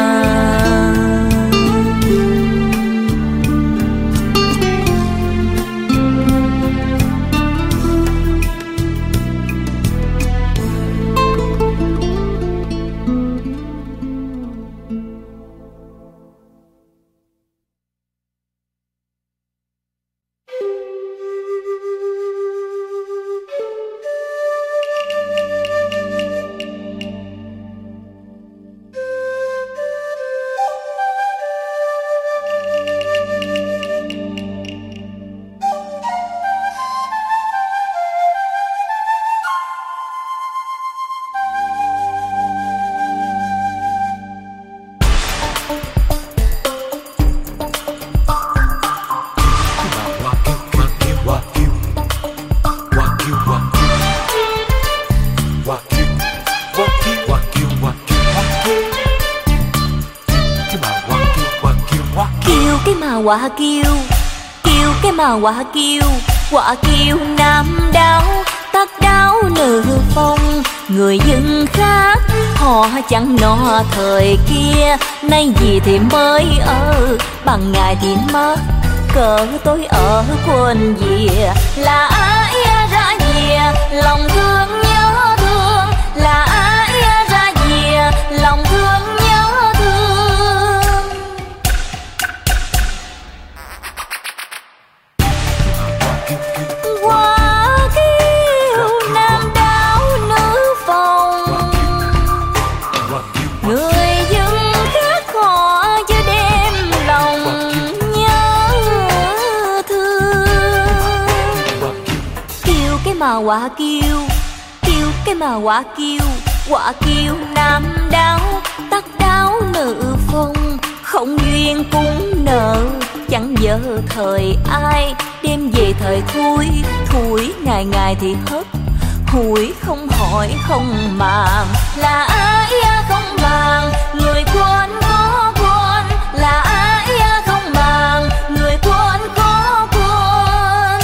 Hoa kiêu, kiêu cái mà hoa kiêu nam đáo, tắc đáo nữ phong. Người dân khác họ chẳng no thời kia, nay gì thì mới ở, bằng ngày thì mất cỡ tôi ở quên dìa. Là ai ra dìa lòng thương nhớ thương, là ai ra dìa lòng thương nhớ thương. Hoa kiêu nam đáo nữ phòng, người dân khác họ chứ đêm lòng nhớ thương. Kiêu cái mà hoa kiêu, kiêu cái mà hoa kiêu nam đáo, tắc đáo nữ phong. Không duyên cũng nợ, chẳng giờ thời ai, đêm về thời thui thui, ngày ngày thì hất hủi, không hỏi không màng. Là ai không màng người quên có quên, là ai không màng người quên có quên.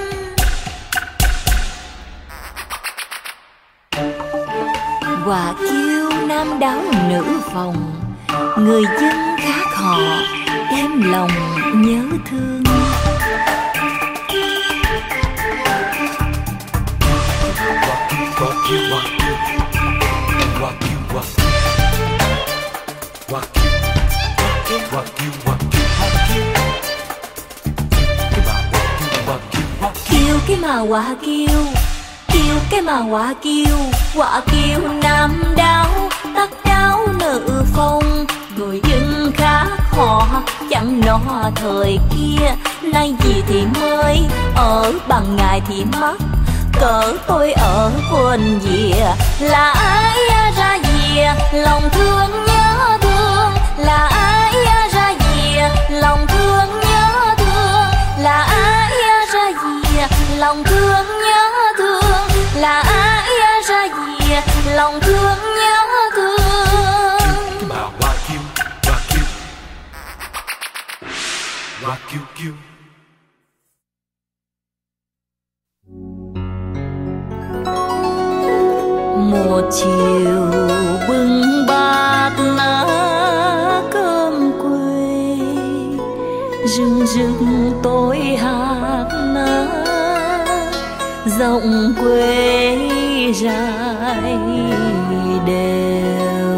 Hoa kiêu nam đáo nữ phòng, người dân khác họ đem lòng nhớ thương. Kêu cái mà hoa kêu, kêu cái mà hoa kêu, hoa kêu nam đáo tắt đáo nữ phong, người dân khác họ chẳng nó thời kia, nay gì thì mới ở bằng ngày thì mất, cỡ tôi ở quên dìa là ai ra dìa, lòng thương nhớ thương là ai ra dìa, lòng thương nhớ thương là ai ra dìa, lòng thương nhớ thương là ai ra dìa, lòng thương nhớ thương. Cái bà hoa kêu, hoa kêu, hoa kêu kêu. Một chiều bưng bát lá cơm quê, rừng rừng tôi hát ná giọng quê dài đều.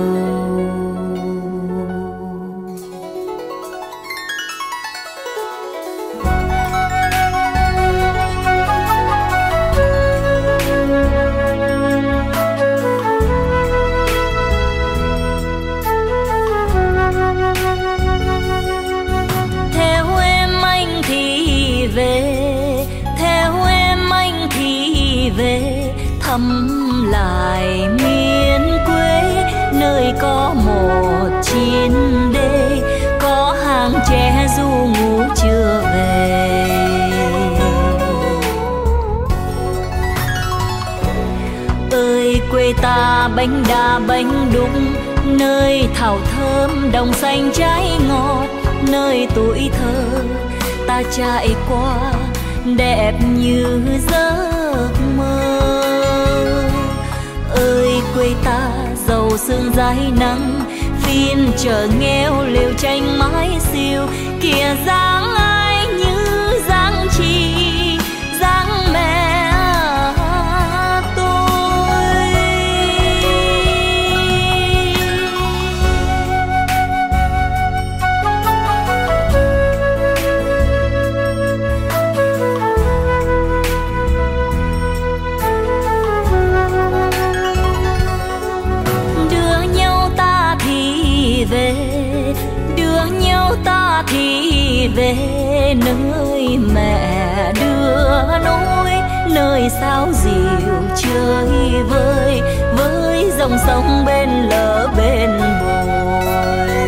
Thăm lại miền quê nơi có một chiến đê, có hàng tre du ngủ chưa về. Ơi quê ta bánh đa bánh đúc, nơi thảo thơm đồng xanh trái ngọt, nơi tuổi thơ ta trải qua đẹp như giấc mơ. Ơi quê ta giàu sương dãi nắng, phiên chợ nghèo liều tranh mái xiêu, kìa dáng ai như dáng chị, dáng mẹ tôi. Đưa nhau ta thì về nơi mẹ đưa nối, nơi sao dịu chơi vơi với dòng sông bên lỡ bên bồi.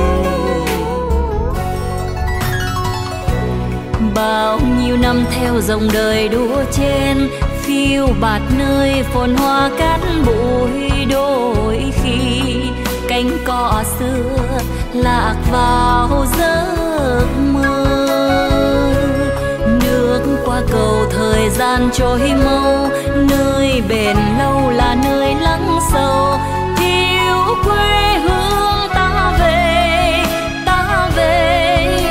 Bao nhiêu năm theo dòng đời đua chen, phiêu bạt nơi phồn hoa cát bụi, đôi khi cánh cỏ xưa lạc vào giấc mơ. Nước qua cầu thời gian trôi mau, nơi bền lâu là nơi lắng sâu. Thiếu quê hương ta về, ta về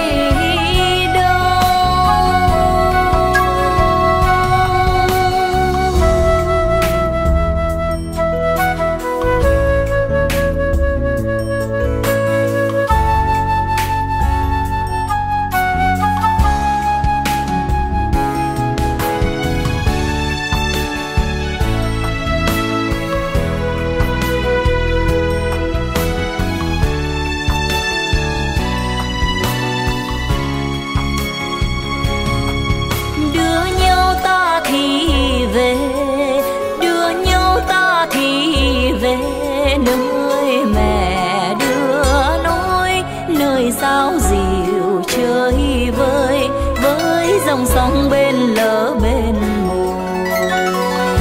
nơi mẹ đưa nối, nơi sao dịu chơi vơi với dòng sông bên lỡ bên bồi.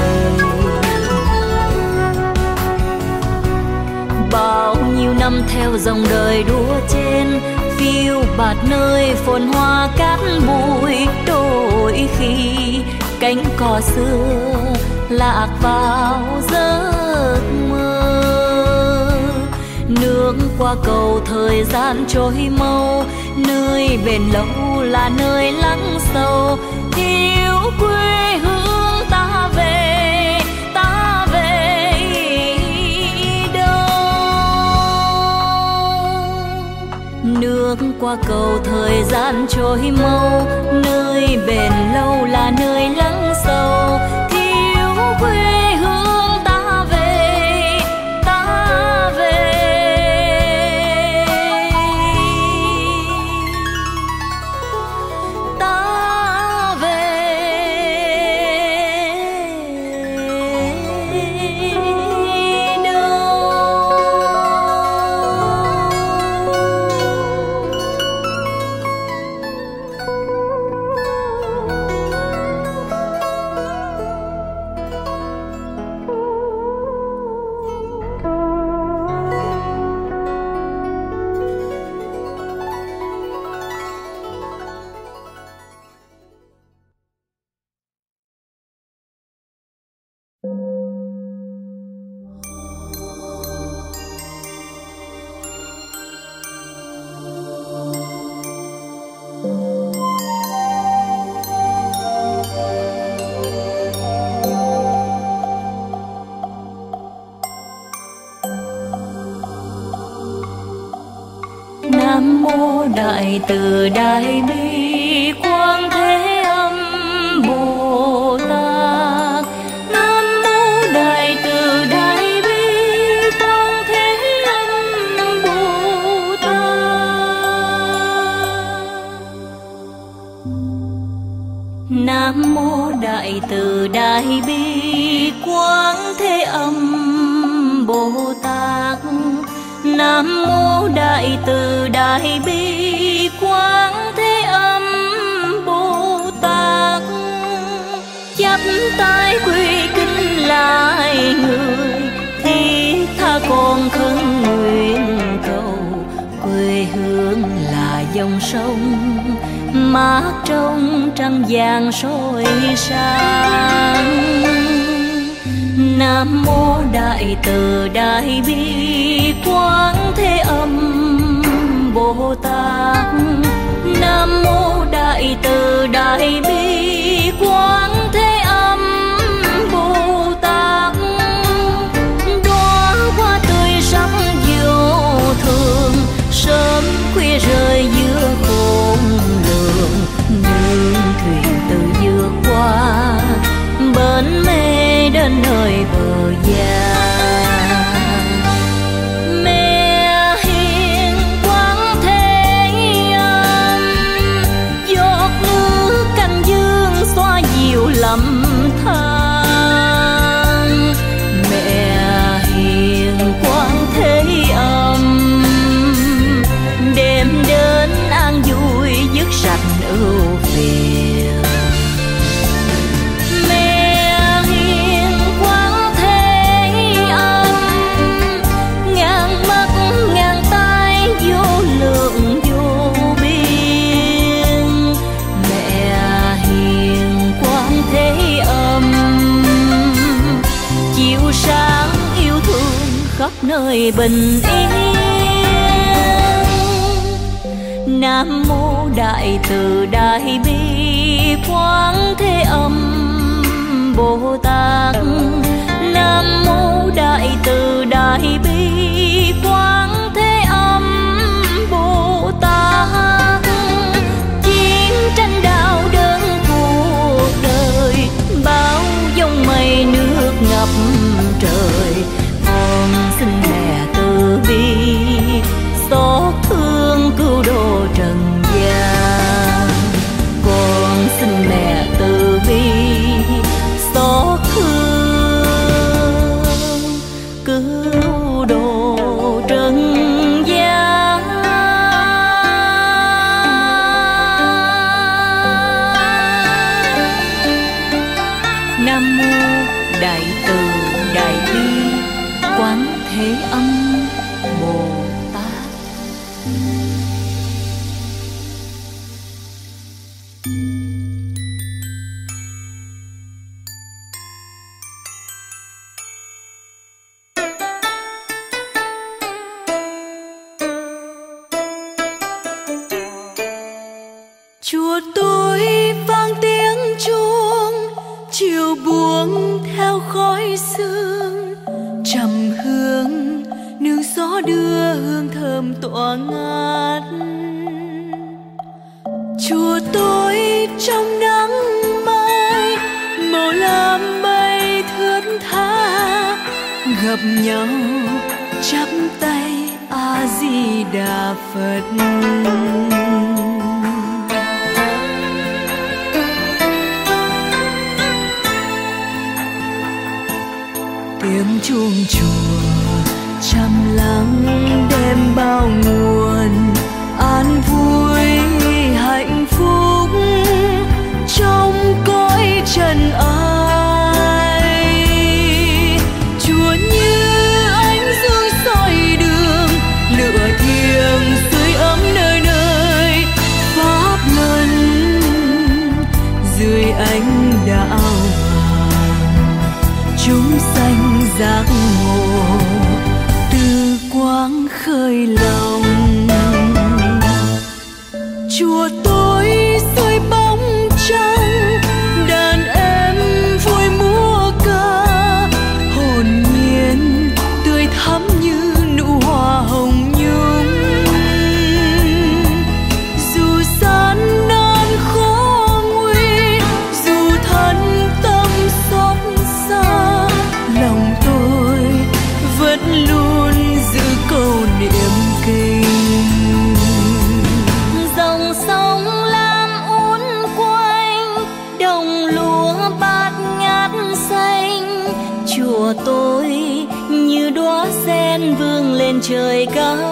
Bao nhiêu năm theo dòng đời đua chen, phiêu bạt nơi phồn hoa cát bụi, đôi khi cánh cỏ xưa lạc vào giấc mơ. Nước qua cầu thời gian trôi mau, nơi bền lâu là nơi lắng sâu. Thiếu quê hương ta về, ta về đâu? Nước qua cầu thời gian trôi mau, nơi bền lâu là nơi lắng sâu. Thiếu quê hương ta về, ta về. Ta về đâu. Nam mô Đại Từ Đại Bi Quang Thế Âm Bồ Tát. Nam mô Đại Từ Đại Bi Quang Thế Âm Bồ Tát. Nam mô Đại Từ Đại Bi Quang Thế Âm Bồ Tát. Nam mô Đại Từ Đại Bi Quang Thế Âm Bồ Tát. Chắp tay quy kính lại người, thiết tha con khấn nguyện cầu. Quê hương là dòng sông mát trong trăng vàng soi sáng. Nam mô Đại Từ Đại Bi Quang Thế Âm Bồ Tát. Nam mô Đại Từ Đại Bi Quang Thế Âm Bồ Tát. Đóa hoa tươi sắc vô thường, sớm khuya rơi giữa khôn lường. Nương thuyền từ vượt qua bến mê đến nơi bờ giang. Mẹ hiền Quang Thế Âm, giọt nước canh dương xoa dịu lầm than. Mẹ hiền Quang Thế Âm, đem đến an vui dứt sạch ưu phiền. Khắp nơi bình yên. Nam mô Đại Từ Đại Bi Quang Thế Âm Bồ Tát. Nam mô Đại Từ Đại Bi Quang Thế Âm Bồ Tát. Chiến tranh đau đớn cuộc đời, bao dòng mây nước ngập trời. Con xin mẹ từ bi xót thương cứu độ trần gian. Con xin mẹ từ bi xót thương cứu độ trần gian. Nam mô Đại Từ Đại Bi Quán Thế Âm Bồ Tát. Chùa tôi vang tiếng chuông, chiều buông theo khói sương. Trầm hương nương gió gió đưa hương thơm tỏa ngát. Chùa tôi trong nắng mai, màu lam bay thướt tha, gặp nhau chắp tay A Di Đà Phật. Tiếng chuông chùa trầm lắng đem bao nguồn an vui hạnh phúc trong cõi trần ai. Chùa như ánh dương soi đường, lửa thiêng sưởi ấm nơi nơi, pháp luân dưới ánh đạo chúng sanh giác ngộ, từ quang khơi lòng. Chùa tôi soi bóng trăng, đàn em vui múa ca, hồn nhiên tươi thắm như nụ hoa hồng nhung. Dù gian nan khó nguy, dù thân tâm xót xa, lòng tôi vẫn luôn giữ câu niệm kinh. Dòng sông Lam uốn quanh, đồng lúa bát ngát xanh. Chùa tôi như đóa sen vươn lên trời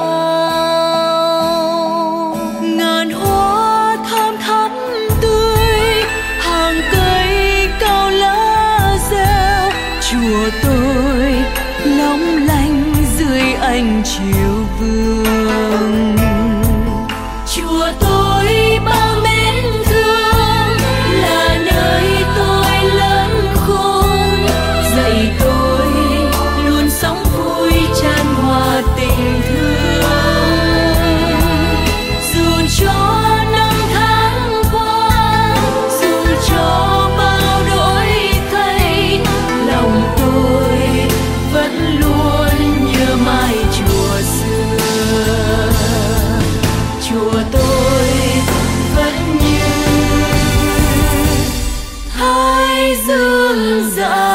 cao. Ngàn hoa thơm thắm tươi, hàng cây cao lá reo. Chùa tôi long lanh dưới ánh chiều vương. Chùa tôi bao mến thương, là nơi tôi lớn khôn, dạy tôi luôn sống vui tràn hòa tình thương. Dù cho năm tháng qua, dù cho bao đổi thay, lòng tôi vẫn luôn nhớ mãi chùa xưa. Chùa tôi vẫn như thái dương rạng.